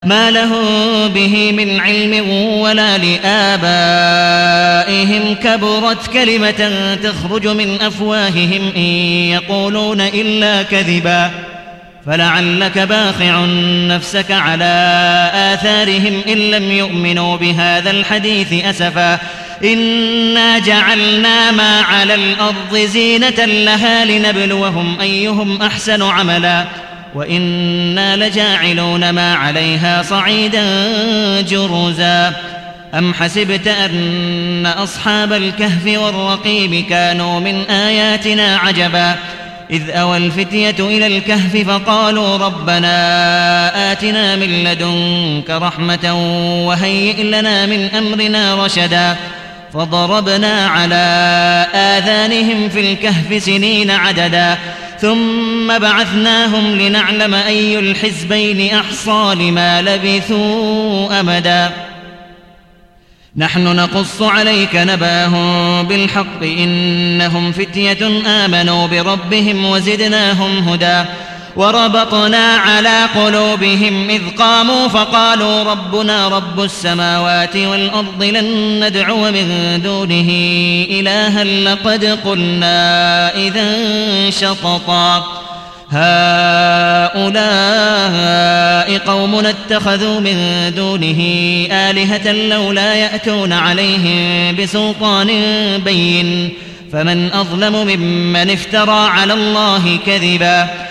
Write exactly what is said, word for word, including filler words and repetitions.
ما لهم به من علم ولا لآبائهم كبرت كلمة تخرج من أفواههم إن يقولون إلا كذبا فلعلك باخع نفسك على آثارهم إن لم يؤمنوا بهذا الحديث أسفا إنا جعلنا ما على الأرض زينة لها لنبلوهم أيهم أحسن عملا وإنا لجاعلون ما عليها صعيدا جرزا أم حسبت أن أصحاب الكهف والرقيم كانوا من آياتنا عجبا إذ أوى الفتية إلى الكهف فقالوا ربنا آتنا من لدنك رحمة وهيئ لنا من أمرنا رشدا فضربنا على آذانهم في الكهف سنين عددا ثم بعثناهم لنعلم أي الحزبين أحصى لما لبثوا أمدا نحن نقص عليك نباهم بالحق إنهم فتية آمنوا بربهم وزدناهم هدى وربطنا على قلوبهم إذ قاموا فقالوا ربنا رب السماوات والأرض لن ندعو من دونه إلها لقد قلنا إذا شططا هؤلاء قومنا اتخذوا من دونه آلهة لولا يأتون عليهم بسلطان بين فمن أظلم ممن افترى على الله كذبا